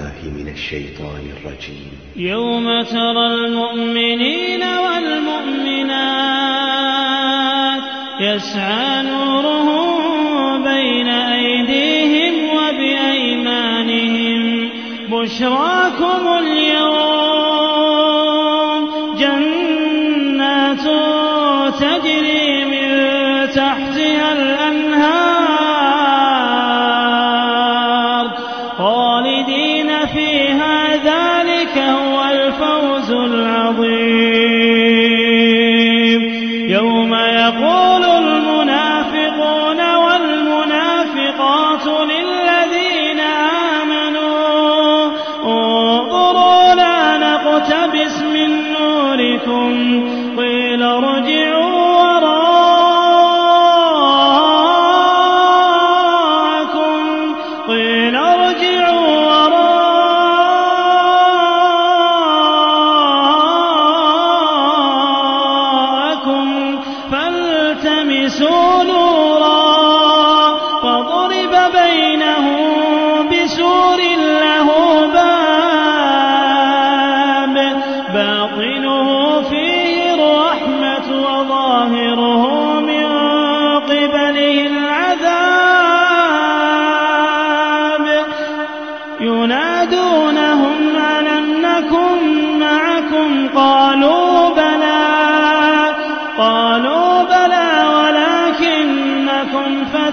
بالله من الشيطان الرجيم. يوم ترى المؤمنين والمؤمنات يسعى نورهم بين أيديهم وبأيمانهم بشراكم اليوم جنات تجري من تحتها الأنهار خالدين فيها ذلك هو الفوز العظيم. يوم يقول المنافقون والمنافقات للذين آمنوا انظروا لا نقتبس من نوركم قيل ارجعوا فالتمسوا نورا فضرب بينهم بسور له باب باطنه فيه الرحمة وظاهره من قبله العذاب ينادونهم ألم نكن معكم قالوا بلى ولكنكم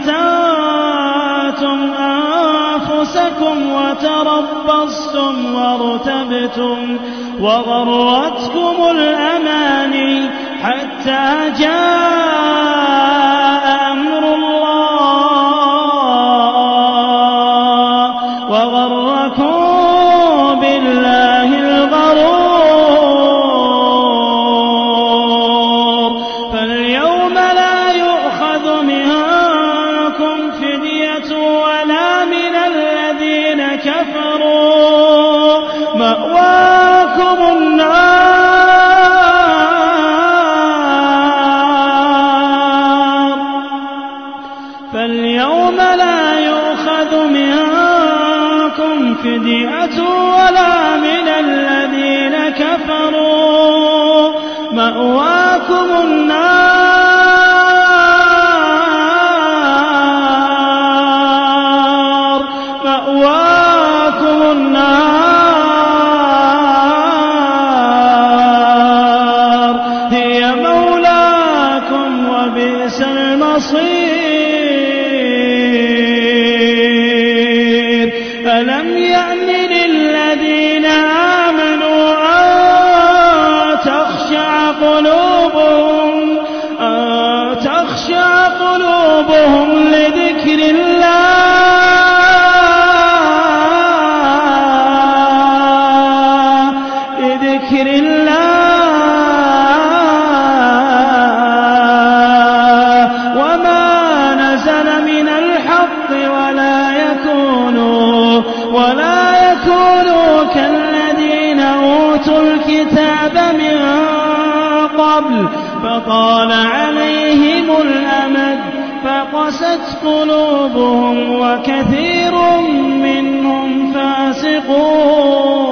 فتنتم أنفسكم وتربصتم وارتبتم وغرتكم الأماني حتى جاء أمر الله وغركم بالله الغرور. فاليوم لا يؤخذ منكم فدية ولا من الذين كفروا مأواكم النار. فاليوم لا يؤخذ منكم فدية ولا من الذين كفروا مأواكم النار هي مولاكم وبئس المصير. ألم يأن للذين آمنوا أن تخشع قلوبهم لذكر الله وما نزل من الحق ولا يكونوا كالذين أوتوا الكتاب من قبل فطال عليهم الأمد فقست قلوبهم وكثير منهم فاسقون.